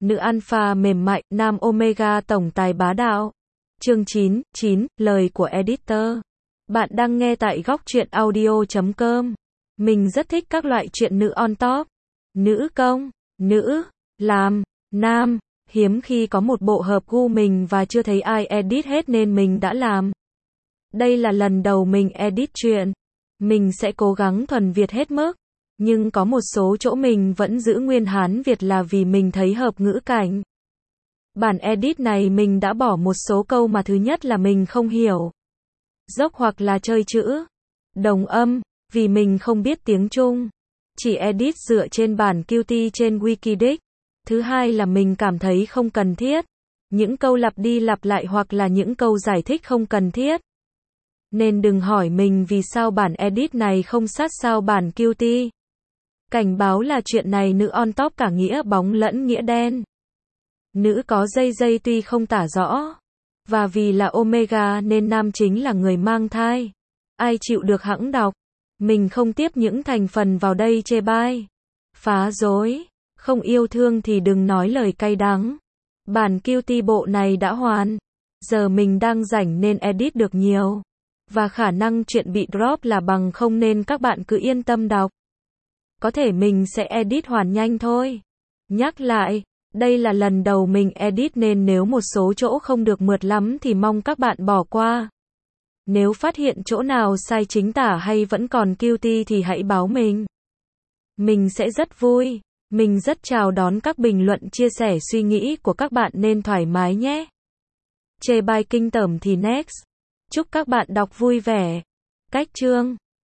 Nữ alpha mềm mại, nam omega tổng tài bá đạo. Chương 9, lời của editor. Bạn đang nghe tại góc truyện audio.com. Mình rất thích các loại truyện nữ on top. Nữ công, nữ, làm, nam. Hiếm khi có một bộ hợp gu mình và chưa thấy ai edit hết nên mình đã làm. Đây là lần đầu mình edit truyện. Mình sẽ cố gắng thuần Việt hết mức. Nhưng có một số chỗ mình vẫn giữ nguyên Hán Việt là vì mình thấy hợp ngữ cảnh. Bản edit này mình đã bỏ một số câu mà thứ nhất là mình không hiểu. Dốc hoặc là chơi chữ. Đồng âm, vì mình không biết tiếng Trung. Chỉ edit dựa trên bản Qt trên Wikidict. Thứ hai là mình cảm thấy không cần thiết. Những câu lặp đi lặp lại hoặc là những câu giải thích không cần thiết. Nên đừng hỏi mình vì sao bản edit này không sát sao bản Qt. Cảnh báo là chuyện này nữ on top cả nghĩa bóng lẫn nghĩa đen. Nữ có dây tuy không tả rõ. Và vì là omega nên nam chính là người mang thai. Ai chịu được hẵng đọc. Mình không tiếp những thành phần vào đây chê bai. Phá rối. Không yêu thương thì đừng nói lời cay đắng. Bản Qt bộ này đã hoàn. Giờ mình đang rảnh nên edit được nhiều. Và khả năng chuyện bị drop là bằng không nên các bạn cứ yên tâm đọc. Có thể mình sẽ edit hoàn nhanh thôi. Nhắc lại, đây là lần đầu mình edit nên nếu một số chỗ không được mượt lắm thì mong các bạn bỏ qua. Nếu phát hiện chỗ nào sai chính tả hay vẫn còn Qt thì hãy báo mình. Mình sẽ rất vui. Mình rất chào đón các bình luận chia sẻ suy nghĩ của các bạn nên thoải mái nhé. Chê bai kinh tởm thì next. Chúc các bạn đọc vui vẻ. Cách chương